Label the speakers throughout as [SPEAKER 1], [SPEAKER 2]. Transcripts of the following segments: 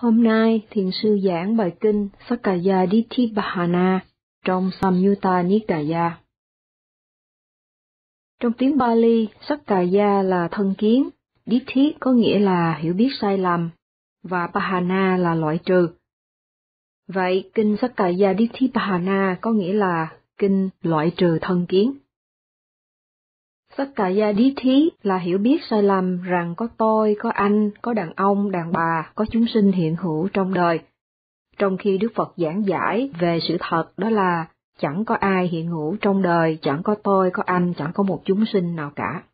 [SPEAKER 1] Hôm nay, Thiền sư giảng bài kinh Sakkaya Ditthipahana trong Samyutta Nikaya. Trong tiếng Pali, Sakkaya là thân kiến, Ditthi có nghĩa là hiểu biết sai lầm, và Pahana là loại trừ. Vậy, kinh Sakkaya Ditthipahana có nghĩa là kinh loại trừ thân kiến. Sakkaya Ditthi là hiểu biết sai lầm rằng có tôi, có anh, có đàn ông, đàn bà, có chúng sinh hiện hữu trong đời. Trong khi Đức Phật giảng giải về sự thật đó là chẳng có ai hiện hữu trong đời, chẳng có tôi, có anh, chẳng có một chúng sinh nào cả.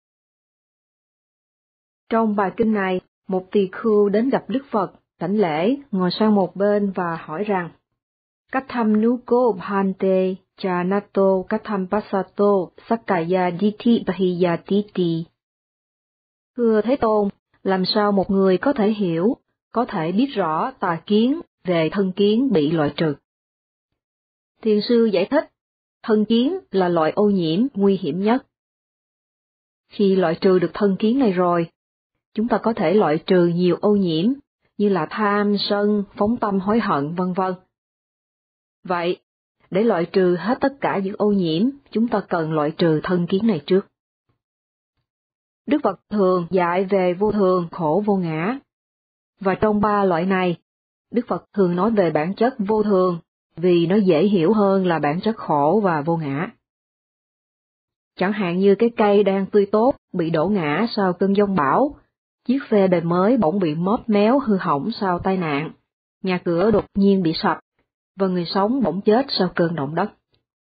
[SPEAKER 1] Trong bài kinh này, một tỳ khưu đến gặp Đức Phật, đảnh lễ, ngồi sang một bên và hỏi rằng: Katham nuko bhante chanato katham passato sakkaya ditti bahiyatiti. Thưa Thế Tôn, làm sao một người có thể hiểu, có thể biết rõ tà kiến về thân kiến bị loại trừ? Thiền sư giải thích, thân kiến là loại ô nhiễm nguy hiểm nhất. Khi loại trừ được thân kiến này rồi, chúng ta có thể loại trừ nhiều ô nhiễm, như là tham, sân, phóng tâm hối hận, vân vân. Vậy, để loại trừ hết tất cả những ô nhiễm, chúng ta cần loại trừ thân kiến này trước. Đức Phật thường dạy về vô thường, khổ, vô ngã. Và trong ba loại này, Đức Phật thường nói về bản chất vô thường, vì nó dễ hiểu hơn là bản chất khổ và vô ngã. Chẳng hạn như cái cây đang tươi tốt, bị đổ ngã sau cơn giông bão, chiếc xe đời mới bỗng bị móp méo hư hỏng sau tai nạn, nhà cửa đột nhiên bị sập, và người sống bỗng chết sau cơn động đất.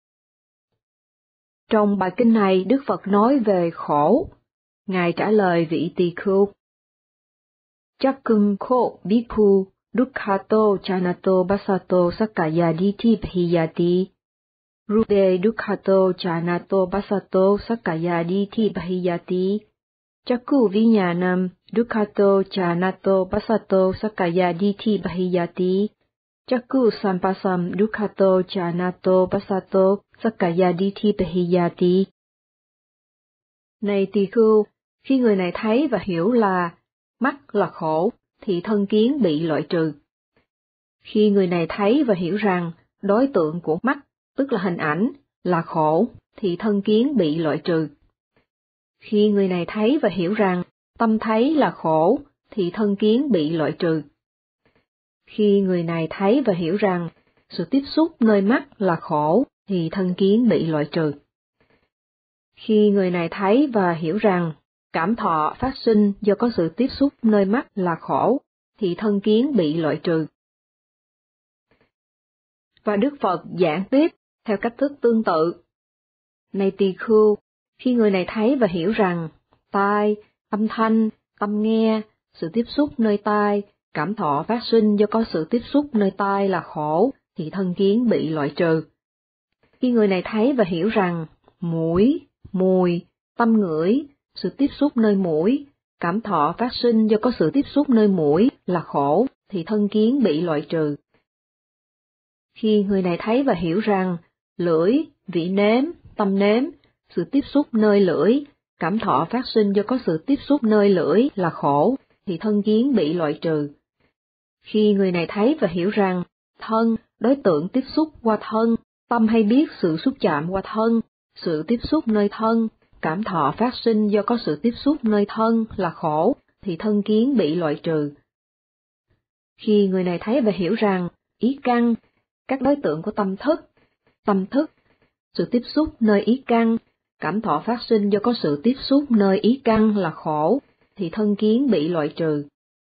[SPEAKER 1] Trong bài kinh này, Đức Phật nói về khổ. Ngài trả lời vị tỳ khưu: Chakkum kho bhikkhu dukkhato chanato passato sakkaya ditti bahiyati. Rupe dukkhato chanato passato sakkaya ditti bahiyati. Chakku vinyanam dukkhato chanato passato sakkaya ditti bahiyati. Chakku sampasam dukkhato chanato passato sakkaya ditti bahiyati. Này tỳ khưu, khi người này thấy và hiểu là mắt là khổ, thì thân kiến bị loại trừ. Khi người này thấy và hiểu rằng đối tượng của mắt, tức là hình ảnh, là khổ, thì thân kiến bị loại trừ. Khi người này thấy và hiểu rằng tâm thấy là khổ, thì thân kiến bị loại trừ. Khi người này thấy và hiểu rằng sự tiếp xúc nơi mắt là khổ, thì thân kiến bị loại trừ. Khi người này thấy và hiểu rằng cảm thọ phát sinh do có sự tiếp xúc nơi mắt là khổ, thì thân kiến bị loại trừ. Và Đức Phật giảng tiếp theo cách thức tương tự. Này tỳ khưu, khi người này thấy và hiểu rằng tai, âm thanh, tâm nghe, sự tiếp xúc nơi tai, cảm thọ phát sinh do có sự tiếp xúc nơi tai là khổ, thì thân kiến bị loại trừ. Khi người này thấy và hiểu rằng mũi, mùi, tâm ngửi, sự tiếp xúc nơi mũi, cảm thọ phát sinh do có sự tiếp xúc nơi mũi là khổ, thì thân kiến bị loại trừ. Khi người này thấy và hiểu rằng lưỡi, vị nếm, tâm nếm, sự tiếp xúc nơi lưỡi, cảm thọ phát sinh do có sự tiếp xúc nơi lưỡi là khổ, thì thân kiến bị loại trừ. Khi người này thấy và hiểu rằng thân, đối tượng tiếp xúc qua thân, tâm hay biết sự xúc chạm qua thân, sự tiếp xúc nơi thân, cảm thọ phát sinh do có sự tiếp xúc nơi thân là khổ, thì thân kiến bị loại trừ. Khi người này thấy và hiểu rằng ý căn, các đối tượng của tâm thức, sự tiếp xúc nơi ý căn, cảm thọ phát sinh do có sự tiếp xúc nơi ý căn là khổ, thì thân kiến bị loại trừ.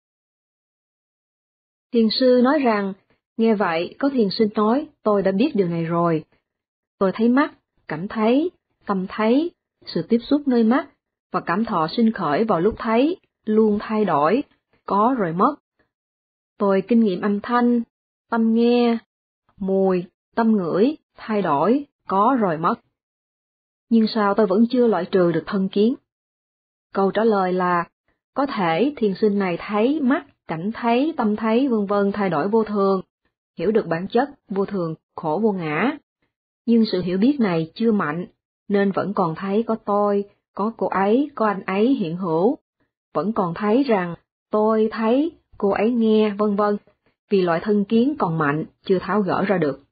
[SPEAKER 1] Thiền sư nói rằng, nghe vậy có thiền sinh nói, tôi đã biết điều này rồi. Tôi thấy mắt, cảm thấy, tâm thấy, sự tiếp xúc nơi mắt, và cảm thọ sinh khởi vào lúc thấy, luôn thay đổi, có rồi mất. Tôi kinh nghiệm âm thanh, tâm nghe, mùi, tâm ngửi, thay đổi, có rồi mất. Nhưng sao tôi vẫn chưa loại trừ được thân kiến? Câu trả lời là, có thể thiền sinh này thấy mắt, cảnh thấy, tâm thấy vân vân thay đổi vô thường, hiểu được bản chất vô thường, khổ vô ngã. Nhưng sự hiểu biết này chưa mạnh, nên vẫn còn thấy có tôi, có cô ấy, có anh ấy hiện hữu. Vẫn còn thấy rằng tôi thấy, cô ấy nghe, vân vân, vì loại thân kiến còn mạnh, chưa tháo gỡ ra được.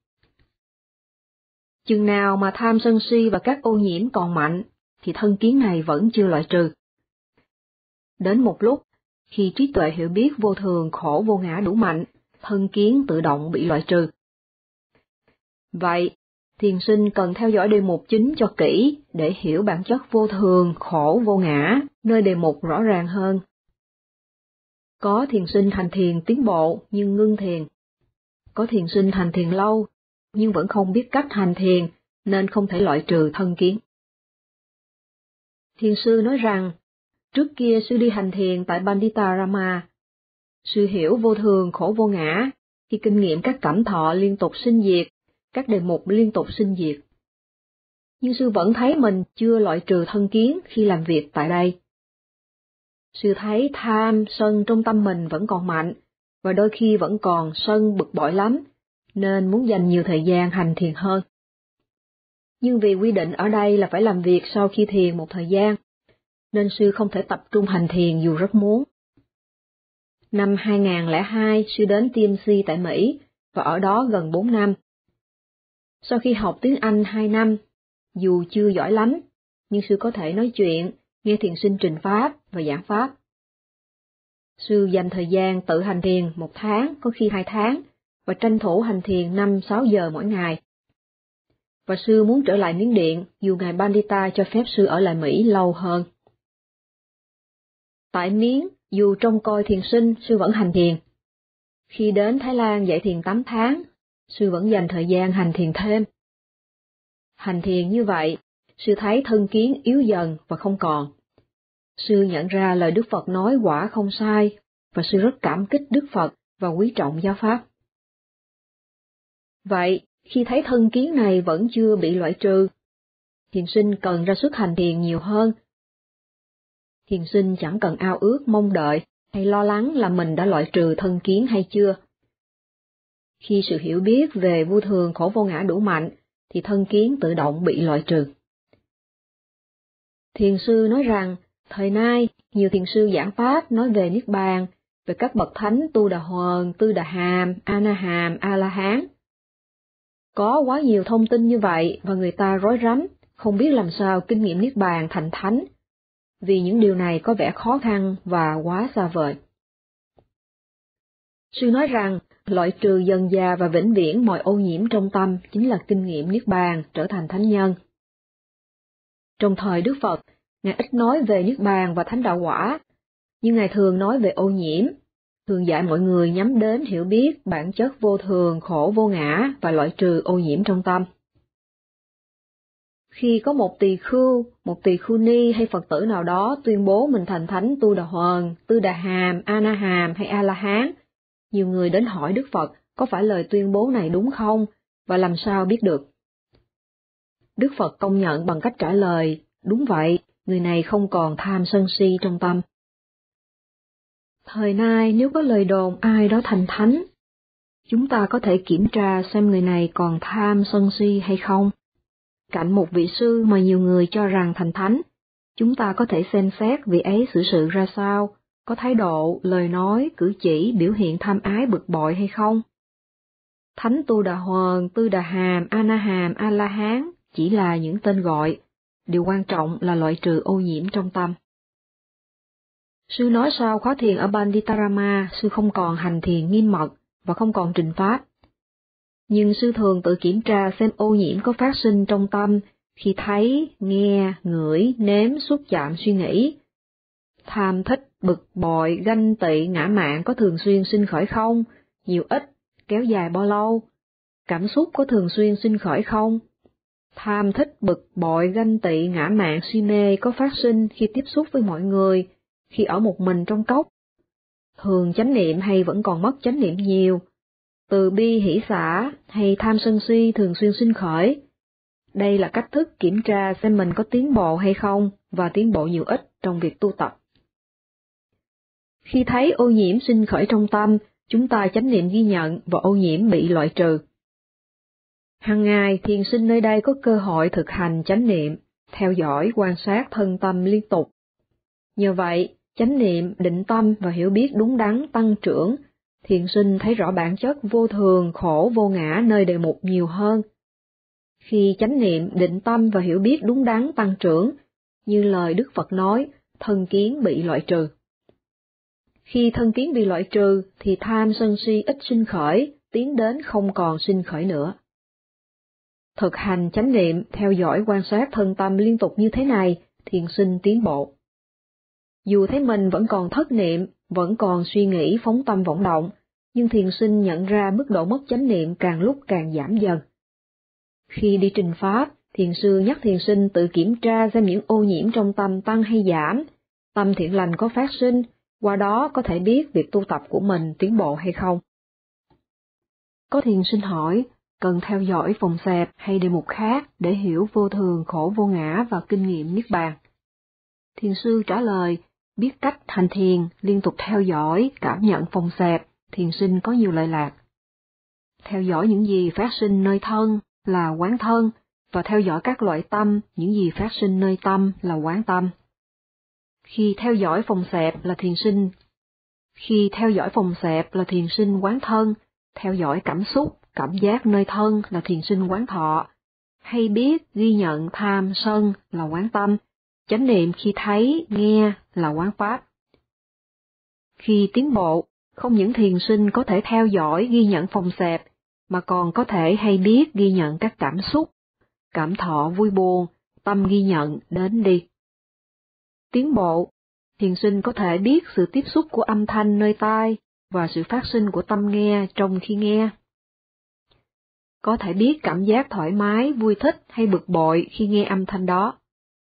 [SPEAKER 1] Chừng nào mà tham sân si và các ô nhiễm còn mạnh, thì thân kiến này vẫn chưa loại trừ. Đến một lúc, khi trí tuệ hiểu biết vô thường khổ vô ngã đủ mạnh, thân kiến tự động bị loại trừ. Vậy, thiền sinh cần theo dõi đề mục chính cho kỹ để hiểu bản chất vô thường khổ vô ngã, nơi đề mục rõ ràng hơn. Có thiền sinh hành thiền tiến bộ nhưng ngưng thiền. Có thiền sinh hành thiền lâu, nhưng vẫn không biết cách hành thiền nên không thể loại trừ thân kiến. Thiền sư nói rằng, trước kia sư đi hành thiền tại Panditarama. Sư hiểu vô thường khổ vô ngã khi kinh nghiệm các cảm thọ liên tục sinh diệt, các đề mục liên tục sinh diệt. Nhưng sư vẫn thấy mình chưa loại trừ thân kiến khi làm việc tại đây. Sư thấy tham, sân trong tâm mình vẫn còn mạnh, và đôi khi vẫn còn sân bực bội lắm, nên muốn dành nhiều thời gian hành thiền hơn. Nhưng vì quy định ở đây là phải làm việc sau khi thiền một thời gian, nên sư không thể tập trung hành thiền dù rất muốn. Năm 2002, sư đến TMC tại Mỹ, và ở đó gần 4 năm. Sau khi học tiếng Anh 2 năm, dù chưa giỏi lắm, nhưng sư có thể nói chuyện, nghe thiền sinh trình pháp và giảng pháp. Sư dành thời gian tự hành thiền 1 tháng, có khi 2 tháng, và tranh thủ hành thiền 5-6 giờ mỗi ngày. Và sư muốn trở lại Miến Điện dù ngài Pandita cho phép sư ở lại Mỹ lâu hơn. Tại Miến, dù trông coi thiền sinh, sư vẫn hành thiền. Khi đến Thái Lan dạy thiền 8 tháng, sư vẫn dành thời gian hành thiền thêm. Hành thiền như vậy, sư thấy thân kiến yếu dần và không còn. Sư nhận ra lời Đức Phật nói quả không sai, và sư rất cảm kích Đức Phật và quý trọng giáo pháp. Vậy, khi thấy thân kiến này vẫn chưa bị loại trừ, thiền sinh cần ra sức hành thiền nhiều hơn. Thiền sinh chẳng cần ao ước mong đợi hay lo lắng là mình đã loại trừ thân kiến hay chưa. Khi sự hiểu biết về vô thường khổ vô ngã đủ mạnh, thì thân kiến tự động bị loại trừ. Thiền sư nói rằng, thời nay, nhiều thiền sư giảng pháp nói về Niết Bàn, về các bậc thánh Tu Đà Hoàn, Tư Đà Hàm, A Na Hàm, A La Hán. Có quá nhiều thông tin như vậy và người ta rối rắm, không biết làm sao kinh nghiệm Niết Bàn thành thánh, vì những điều này có vẻ khó khăn và quá xa vời. Sư nói rằng, loại trừ dần dà và vĩnh viễn mọi ô nhiễm trong tâm chính là kinh nghiệm Niết Bàn trở thành thánh nhân. Trong thời Đức Phật, Ngài ít nói về Niết Bàn và thánh đạo quả, nhưng Ngài thường nói về ô nhiễm, thường dạy mọi người nhắm đến hiểu biết bản chất vô thường, khổ vô ngã và loại trừ ô nhiễm trong tâm. Khi có một tỳ khưu ni hay Phật tử nào đó tuyên bố mình thành thánh Tu Đà Hoàn, Tư Đà Hàm, A Na Hàm hay A La Hán, nhiều người đến hỏi Đức Phật có phải lời tuyên bố này đúng không, và làm sao biết được. Đức Phật công nhận bằng cách trả lời, đúng vậy, người này không còn tham sân si trong tâm. Thời nay nếu có lời đồn ai đó thành thánh, chúng ta có thể kiểm tra xem người này còn tham sân si hay không. Cạnh một vị sư mà nhiều người cho rằng thành thánh, chúng ta có thể xem xét vị ấy xử sự ra sao, có thái độ, lời nói, cử chỉ biểu hiện tham ái bực bội hay không. Thánh Tu Đà Hoàn, Tư Đà Hàm, A Na Hàm, A La Hán chỉ là những tên gọi, điều quan trọng là loại trừ ô nhiễm trong tâm. Sư nói sau khóa thiền ở Panditarama, sư không còn hành thiền nghiêm mật và không còn trình pháp. Nhưng sư thường tự kiểm tra xem ô nhiễm có phát sinh trong tâm khi thấy, nghe, ngửi, nếm, xúc chạm suy nghĩ. Tham thích, bực bội, ganh tị, ngã mạn có thường xuyên sinh khởi không? Nhiều ít, kéo dài bao lâu? Cảm xúc có thường xuyên sinh khởi không? Tham thích, bực bội, ganh tị, ngã mạn, si mê có phát sinh khi tiếp xúc với mọi người, khi ở một mình trong cốc? Thường chánh niệm hay vẫn còn mất chánh niệm nhiều? Từ bi hỷ xả hay tham sân si thường xuyên sinh khởi? Đây là cách thức kiểm tra xem mình có tiến bộ hay không và tiến bộ nhiều ít trong việc tu tập. Khi thấy ô nhiễm sinh khởi trong tâm, chúng ta chánh niệm ghi nhận và ô nhiễm bị loại trừ. Hàng ngày, thiền sinh nơi đây có cơ hội thực hành chánh niệm, theo dõi, quan sát thân tâm liên tục. Nhờ vậy, chánh niệm, định tâm và hiểu biết đúng đắn tăng trưởng, thiền sinh thấy rõ bản chất vô thường, khổ, vô ngã nơi đề mục nhiều hơn. Khi chánh niệm, định tâm và hiểu biết đúng đắn tăng trưởng, như lời Đức Phật nói, thân kiến bị loại trừ. Khi thân kiến bị loại trừ thì tham sân si ít sinh khởi, tiến đến không còn sinh khởi nữa. Thực hành chánh niệm, theo dõi quan sát thân tâm liên tục như thế này, thiền sinh tiến bộ. Dù thấy mình vẫn còn thất niệm, vẫn còn suy nghĩ phóng tâm vọng động, nhưng thiền sinh nhận ra mức độ mất chánh niệm càng lúc càng giảm dần. Khi đi trình pháp, thiền sư nhắc thiền sinh tự kiểm tra xem những ô nhiễm trong tâm tăng hay giảm, tâm thiện lành có phát sinh, qua đó có thể biết việc tu tập của mình tiến bộ hay không. Có thiền sinh hỏi, cần theo dõi phòng xẹp hay đề mục khác để hiểu vô thường, khổ, vô ngã và kinh nghiệm niết bàn? Thiền sư trả lời, biết cách hành thiền, liên tục theo dõi, cảm nhận phòng xẹp, thiền sinh có nhiều lợi lạc. Theo dõi những gì phát sinh nơi thân là quán thân, và theo dõi các loại tâm, những gì phát sinh nơi tâm là quán tâm. Khi theo dõi phòng xẹp là thiền sinh quán thân, theo dõi cảm xúc, cảm giác nơi thân là thiền sinh quán thọ, hay biết, ghi nhận tham, sân là quán tâm, chánh niệm khi thấy, nghe là quán pháp. Khi tiến bộ, không những thiền sinh có thể theo dõi, ghi nhận phòng xẹp, mà còn có thể hay biết, ghi nhận các cảm xúc, cảm thọ vui buồn, tâm ghi nhận đến đi. Tiến bộ, thiền sinh có thể biết sự tiếp xúc của âm thanh nơi tai và sự phát sinh của tâm nghe trong khi nghe. Có thể biết cảm giác thoải mái, vui thích hay bực bội khi nghe âm thanh đó.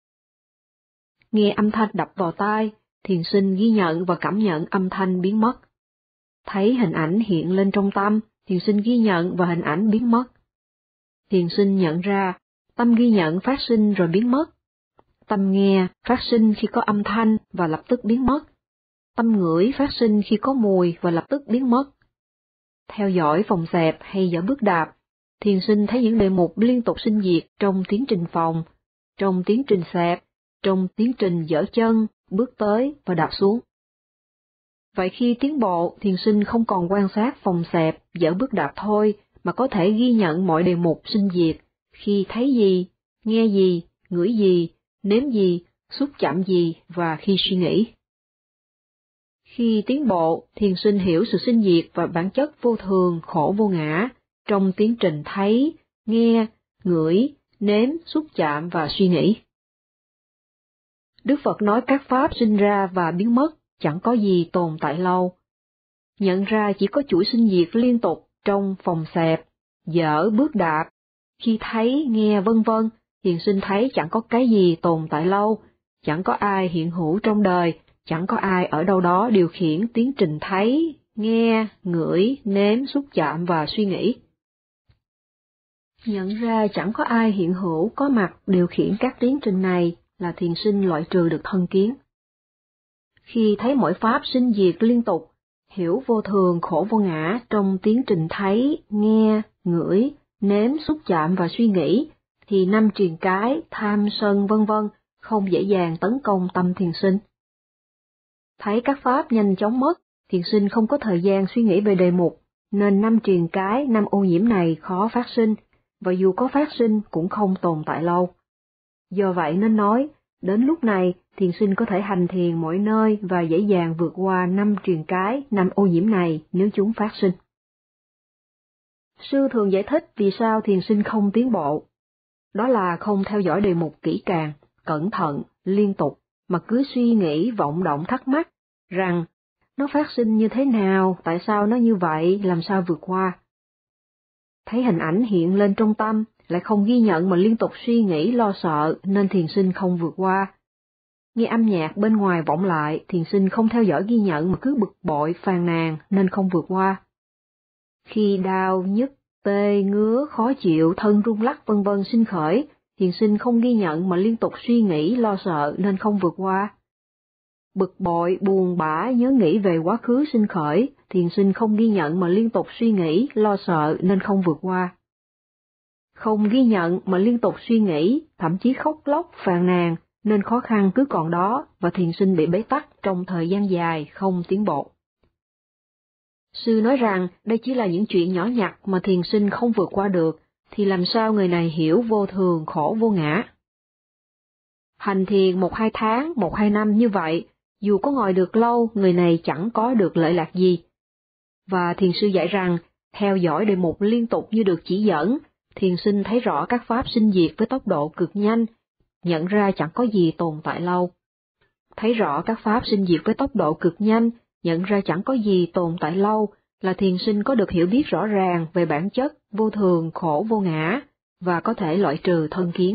[SPEAKER 1] Nghe âm thanh đập vào tai, thiền sinh ghi nhận và cảm nhận âm thanh biến mất. Thấy hình ảnh hiện lên trong tâm, thiền sinh ghi nhận và hình ảnh biến mất. Thiền sinh nhận ra, tâm ghi nhận phát sinh rồi biến mất. Tâm nghe phát sinh khi có âm thanh và lập tức biến mất. Tâm ngửi phát sinh khi có mùi và lập tức biến mất. Theo dõi phòng xẹp hay dở bước đạp, thiền sinh thấy những đề mục liên tục sinh diệt trong tiến trình phòng, trong tiến trình xẹp, trong tiến trình dở chân, bước tới và đạp xuống. Vậy khi tiến bộ, thiền sinh không còn quan sát phòng xẹp, dở bước đạp thôi, mà có thể ghi nhận mọi đề mục sinh diệt, khi thấy gì, nghe gì, ngửi gì, nếm gì, xúc chạm gì và khi suy nghĩ. Khi tiến bộ, thiền sinh hiểu sự sinh diệt và bản chất vô thường, khổ vô ngã, trong tiến trình thấy, nghe, ngửi, nếm, xúc chạm và suy nghĩ. Đức Phật nói các pháp sinh ra và biến mất, chẳng có gì tồn tại lâu. Nhận ra chỉ có chuỗi sinh diệt liên tục trong phòng xẹp, dở, bước đạp, khi thấy, nghe vân vân, thiền sinh thấy chẳng có cái gì tồn tại lâu, chẳng có ai hiện hữu trong đời, chẳng có ai ở đâu đó điều khiển tiến trình thấy, nghe, ngửi, nếm, xúc chạm và suy nghĩ. Nhận ra chẳng có ai hiện hữu có mặt điều khiển các tiến trình này là thiền sinh loại trừ được thân kiến. Khi thấy mỗi pháp sinh diệt liên tục, hiểu vô thường khổ vô ngã trong tiến trình thấy, nghe, ngửi, nếm, xúc chạm và suy nghĩ, thì năm triền cái, tham, sân vân vân không dễ dàng tấn công tâm thiền sinh. Thấy các pháp nhanh chóng mất, thiền sinh không có thời gian suy nghĩ về đề mục, nên năm triền cái, năm ô nhiễm này khó phát sinh, và dù có phát sinh cũng không tồn tại lâu. Do vậy nên nói, đến lúc này, thiền sinh có thể hành thiền mọi nơi và dễ dàng vượt qua năm triền cái, năm ô nhiễm này nếu chúng phát sinh. Sư thường giải thích vì sao thiền sinh không tiến bộ. Đó là không theo dõi đề mục kỹ càng, cẩn thận, liên tục, mà cứ suy nghĩ vọng động thắc mắc, rằng nó phát sinh như thế nào, tại sao nó như vậy, làm sao vượt qua. Thấy hình ảnh hiện lên trong tâm, lại không ghi nhận mà liên tục suy nghĩ lo sợ nên thiền sinh không vượt qua. Nghe âm nhạc bên ngoài vọng lại, thiền sinh không theo dõi ghi nhận mà cứ bực bội phàn nàn nên không vượt qua. Khi đau, nhức, tê, ngứa, khó chịu, thân rung lắc vân vân sinh khởi, thiền sinh không ghi nhận mà liên tục suy nghĩ lo sợ nên không vượt qua. Bực bội, buồn bã, nhớ nghĩ về quá khứ sinh khởi, thiền sinh không ghi nhận mà liên tục suy nghĩ lo sợ nên không vượt qua. Không ghi nhận mà liên tục suy nghĩ, thậm chí khóc lóc phàn nàn, nên khó khăn cứ còn đó và thiền sinh bị bế tắc trong thời gian dài không tiến bộ. Sư nói rằng đây chỉ là những chuyện nhỏ nhặt mà thiền sinh không vượt qua được, thì làm sao người này hiểu vô thường, khổ, vô ngã? Hành thiền 1-2 tháng, 1-2 năm như vậy, dù có ngồi được lâu, người này chẳng có được lợi lạc gì. Và thiền sư dạy rằng, theo dõi đề mục liên tục như được chỉ dẫn, thiền sinh thấy rõ các pháp sinh diệt với tốc độ cực nhanh, nhận ra chẳng có gì tồn tại lâu. Thấy rõ các pháp sinh diệt với tốc độ cực nhanh, nhận ra chẳng có gì tồn tại lâu, là thiền sinh có được hiểu biết rõ ràng về bản chất vô thường, khổ, vô ngã, và có thể loại trừ thân kiến.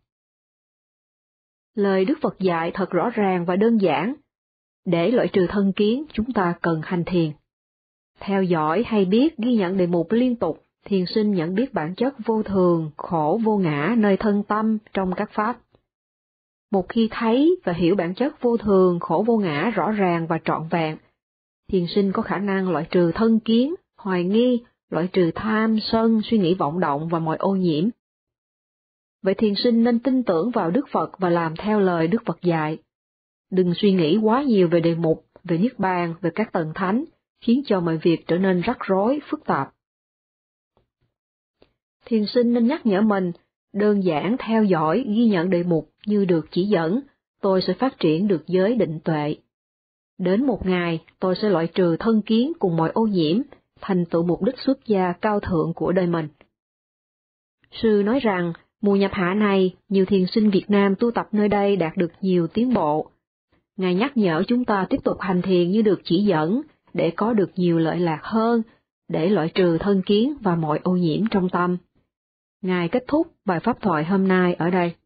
[SPEAKER 1] Lời Đức Phật dạy thật rõ ràng và đơn giản. Để loại trừ thân kiến, chúng ta cần hành thiền. Theo dõi hay biết ghi nhận đề mục liên tục, thiền sinh nhận biết bản chất vô thường, khổ, vô ngã nơi thân tâm trong các pháp. Một khi thấy và hiểu bản chất vô thường, khổ, vô ngã rõ ràng và trọn vẹn, thiền sinh có khả năng loại trừ thân kiến, hoài nghi, loại trừ tham, sân, suy nghĩ vọng động và mọi ô nhiễm. Vậy thiền sinh nên tin tưởng vào Đức Phật và làm theo lời Đức Phật dạy. Đừng suy nghĩ quá nhiều về đề mục, về Niết Bàn, về các tầng thánh, khiến cho mọi việc trở nên rắc rối, phức tạp. Thiền sinh nên nhắc nhở mình, đơn giản theo dõi, ghi nhận đề mục như được chỉ dẫn, tôi sẽ phát triển được giới định tuệ. Đến một ngày, tôi sẽ loại trừ thân kiến cùng mọi ô nhiễm, thành tựu mục đích xuất gia cao thượng của đời mình. Sư nói rằng, mùa nhập hạ này, nhiều thiền sinh Việt Nam tu tập nơi đây đạt được nhiều tiến bộ. Ngài nhắc nhở chúng ta tiếp tục hành thiền như được chỉ dẫn, để có được nhiều lợi lạc hơn, để loại trừ thân kiến và mọi ô nhiễm trong tâm. Ngài kết thúc bài pháp thoại hôm nay ở đây.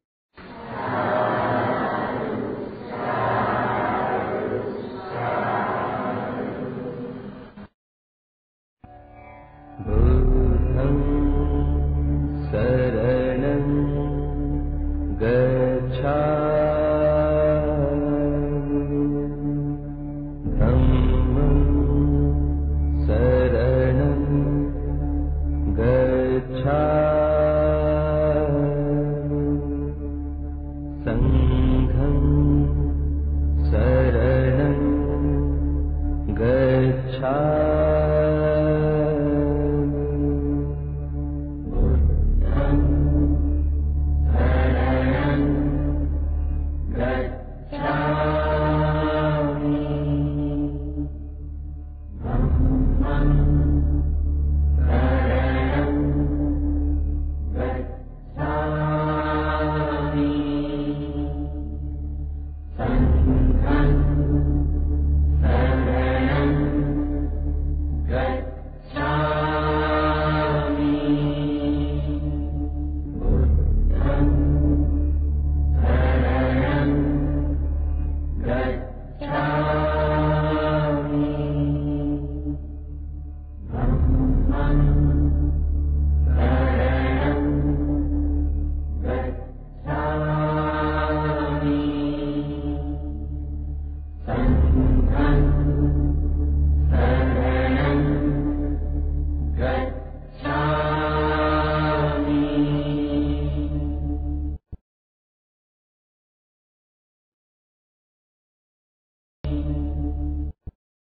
[SPEAKER 2] Gacchami